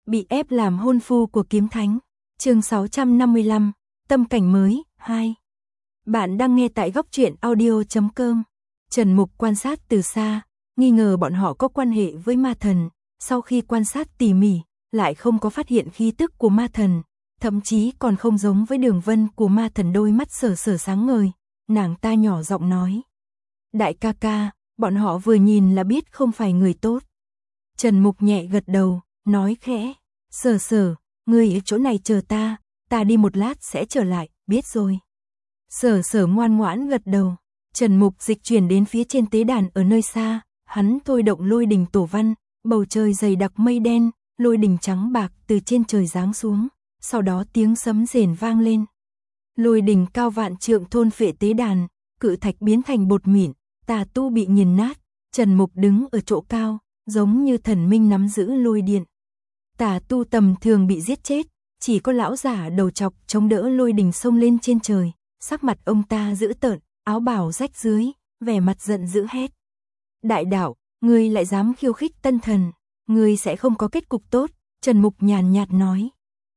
Bị ép làm hôn phu của kiếm thánh. Chương 655, tâm cảnh mới 2. Bạn đang nghe tại góc truyện audio.com. Trần Mục quan sát từ xa, nghi ngờ bọn họ có quan hệ với ma thần, sau khi quan sát tỉ mỉ, lại không có phát hiện khí tức của ma thần, thậm chí còn không giống với đường vân của ma thần, đôi mắt sờ sờ sáng ngời. Nàng ta nhỏ giọng nói: "Đại ca ca, bọn họ vừa nhìn là biết không phải người tốt." Trần Mục nhẹ gật đầu, nói khẽ: "Sở Sở, ngươi ở chỗ này chờ ta, ta đi một lát sẽ trở lại, biết rồi." Sở Sở ngoan ngoãn gật đầu. Trần Mục dịch chuyển đến phía trên tế đàn ở nơi xa, hắn thôi động lôi đình tổ văn, bầu trời dày đặc mây đen, lôi đình trắng bạc từ trên trời giáng xuống, sau đó tiếng sấm rền vang lên. Lôi đình cao vạn trượng thôn phệ tế đàn, cự thạch biến thành bột mịn, tà tu bị nghiền nát. Trần Mục đứng ở chỗ cao, giống như thần minh nắm giữ lôi điện. Tà tu tầm thường bị giết chết, chỉ có lão giả đầu trọc chống đỡ lôi đình xông lên trên trời, sắc mặt ông ta dữ tợn, áo bào rách dưới, vẻ mặt giận dữ hét: "Đại đạo, ngươi lại dám khiêu khích tân thần, ngươi sẽ không có kết cục tốt." Trần Mục nhàn nhạt nói: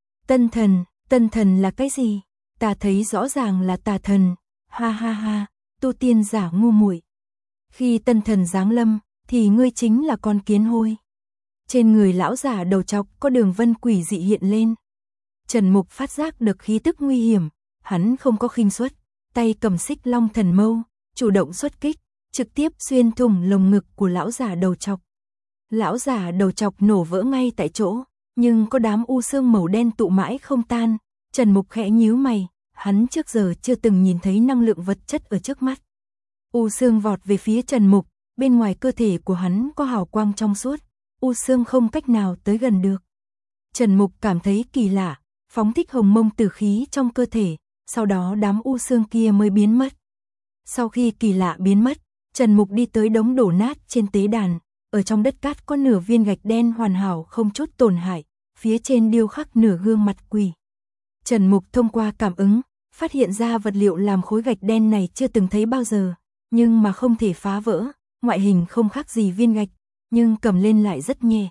Tân thần là cái gì? Ta thấy rõ ràng là tà thần, ha ha ha, tu tiên giả ngu muội. Khi tân thần giáng lâm, thì ngươi chính là con kiến hôi." Trên người lão giả đầu trọc có đường vân quỷ dị hiện lên. Trần Mục phát giác được khí tức nguy hiểm, hắn không có khinh suất, tay cầm xích long thần mâu, chủ động xuất kích, trực tiếp xuyên thủng lồng ngực của lão giả đầu trọc. Lão giả đầu trọc nổ vỡ ngay tại chỗ, nhưng có đám u xương màu đen tụ mãi không tan. Trần Mục khẽ nhíu mày, hắn trước giờ chưa từng nhìn thấy năng lượng vật chất ở trước mắt. U xương vọt về phía Trần Mục, bên ngoài cơ thể của hắn có hào quang trong suốt, u xương không cách nào tới gần được. Trần Mục cảm thấy kỳ lạ, phóng thích hồng mông tử khí trong cơ thể, sau đó đám u xương kia mới biến mất. Sau khi kỳ lạ biến mất, Trần Mục đi tới đống đổ nát trên tế đàn, ở trong đất cát có nửa viên gạch đen hoàn hảo không chút tổn hại, phía trên điêu khắc nửa gương mặt quỷ. Trần Mục thông qua cảm ứng, phát hiện ra vật liệu làm khối gạch đen này chưa từng thấy bao giờ, nhưng mà không thể phá vỡ, ngoại hình không khác gì viên gạch, nhưng cầm lên lại rất nhẹ.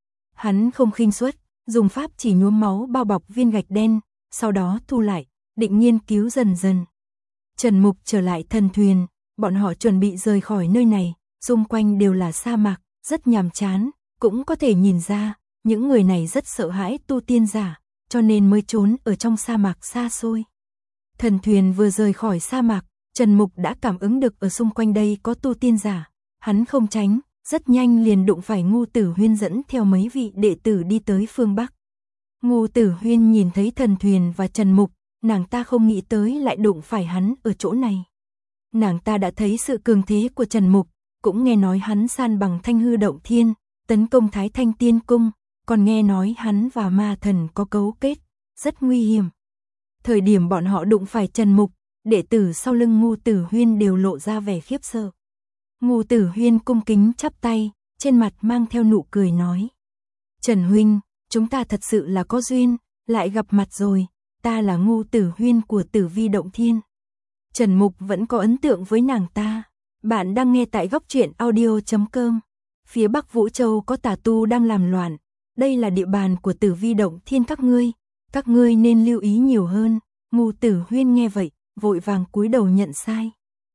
Hắn không khinh suất, dùng pháp chỉ nhuốm máu bao bọc viên gạch đen, sau đó thu lại, định nghiên cứu dần dần. Trần Mục trở lại thần thuyền, bọn họ chuẩn bị rời khỏi nơi này, xung quanh đều là sa mạc, rất nhàm chán, cũng có thể nhìn ra, những người này rất sợ hãi tu tiên giả, cho nên mới trốn ở trong sa mạc xa xôi. Thần thuyền vừa rời khỏi sa mạc, Trần Mục đã cảm ứng được ở xung quanh đây có tu tiên giả, hắn không tránh, rất nhanh liền đụng phải Ngưu Tử Huyên dẫn theo mấy vị đệ tử đi tới phương Bắc. Ngưu Tử Huyên nhìn thấy thần thuyền và Trần Mục, nàng ta không nghĩ tới lại đụng phải hắn ở chỗ này. Nàng ta đã thấy sự cường thế của Trần Mục, cũng nghe nói hắn san bằng Thanh Hư Động Thiên, tấn công Thái Thanh Tiên Cung, còn nghe nói hắn và ma thần có cấu kết, rất nguy hiểm. Thời điểm bọn họ đụng phải Trần Mục, đệ tử sau lưng Ngưu Tử Huyên đều lộ ra vẻ khiếp sợ. Ngưu Tử Huyên cung kính chắp tay, trên mặt mang theo nụ cười nói: "Trần huynh, chúng ta thật sự là có duyên, lại gặp mặt rồi, ta là Ngưu Tử Huyên của Tử Vi Động Thiên." Trần Mục vẫn có ấn tượng với nàng ta. Bạn đang nghe tại góc truyện audio.com. Phía Bắc Vũ Châu có tà tu đang làm loạn, đây là địa bàn của Tử Vi Động Thiên các ngươi nên lưu ý nhiều hơn. Ngưu Tử Huyên nghe vậy, vội vàng cúi đầu nhận sai.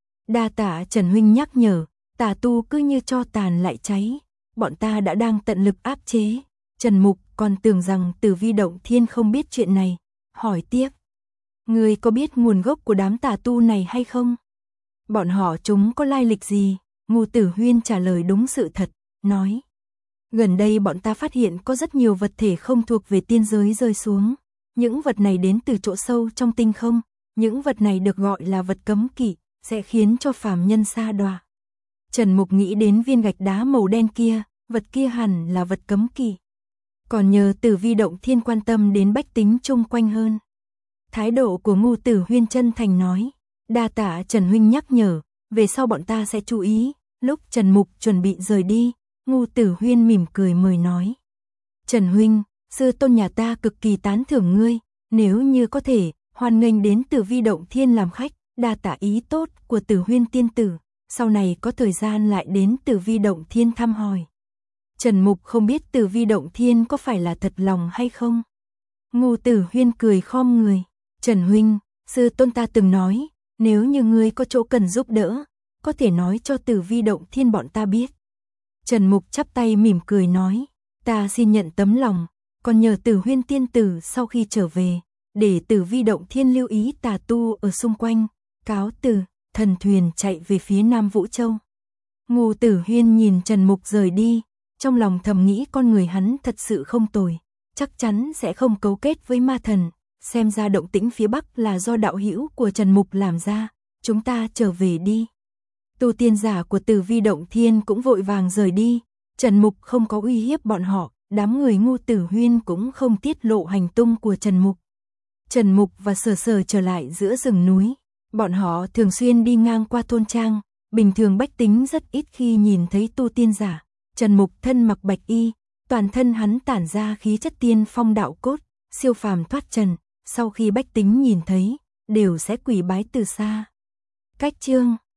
Đa tạ Trần huynh nhắc nhở, tà tu cứ như tro tàn lại cháy, bọn ta đã đang tận lực áp chế. Trần Mục còn tưởng rằng Tử Vi Động Thiên không biết chuyện này, hỏi tiếp: "Ngươi có biết nguồn gốc của đám tà tu này hay không? Bọn họ chúng có lai lịch gì?" Ngưu Tử Huyên trả lời đúng sự thật, nói: "Gần đây bọn ta phát hiện có rất nhiều vật thể không thuộc về tiên giới rơi xuống. Những vật này đến từ chỗ sâu trong tinh không, những vật này được gọi là vật cấm kỵ, sẽ khiến cho phàm nhân sa đọa." Trần Mục nghĩ đến viên gạch đá màu đen kia, vật kia hẳn là vật cấm kỵ. Còn nhờ Tử Vi Động Thiên quan tâm đến bách tính chung quanh hơn. Thái độ của Ngưu Tử Huyên chân thành nói: "Đa tạ Trần huynh nhắc nhở, về sau bọn ta sẽ chú ý." Lúc Trần Mục chuẩn bị rời đi, Ngưu Tử Huyên mỉm cười mời nói: "Trần huynh, sư tôn nhà ta cực kỳ tán thưởng ngươi, nếu như có thể, hoan nghênh đến Tử Vi Động Thiên làm khách, đa tạ ý tốt của Tử Huyên tiên tử, sau này có thời gian lại đến Tử Vi Động Thiên thăm hỏi." Trần Mục không biết Tử Vi Động Thiên có phải là thật lòng hay không. Ngô Tử Huyên cười khom người. Trần huynh, sư tôn ta từng nói, nếu như ngươi có chỗ cần giúp đỡ, có thể nói cho Tử Vi Động Thiên bọn ta biết. Trần Mục chắp tay mỉm cười nói, ta xin nhận tấm lòng, còn nhờ Tử Huyên tiên tử sau khi trở về, để Tử Vi Động Thiên lưu ý tà tu ở xung quanh, cáo từ. Thần thuyền chạy về phía Nam Vũ Châu. Ngô Tử Huyên nhìn Trần Mục rời đi, trong lòng thầm nghĩ con người hắn thật sự không tồi, chắc chắn sẽ không cấu kết với ma thần, xem ra động tĩnh phía Bắc là do đạo hữu của Trần Mục làm ra, chúng ta trở về đi. Tu tiên giả của Tử Vi Động Thiên cũng vội vàng rời đi, Trần Mục không có uy hiếp bọn họ, đám người Ngô Tử Huyên cũng không tiết lộ hành tung của Trần Mục. Trần Mục và Sở Sở trở lại giữa rừng núi, bọn họ thường xuyên đi ngang qua thôn trang, bình thường bách tính rất ít khi nhìn thấy tu tiên giả. Trần Mục thân mặc bạch y, toàn thân hắn tản ra khí chất tiên phong đạo cốt, siêu phàm thoát trần, sau khi bách tính nhìn thấy, đều sẽ quỳ bái từ xa. Cách chương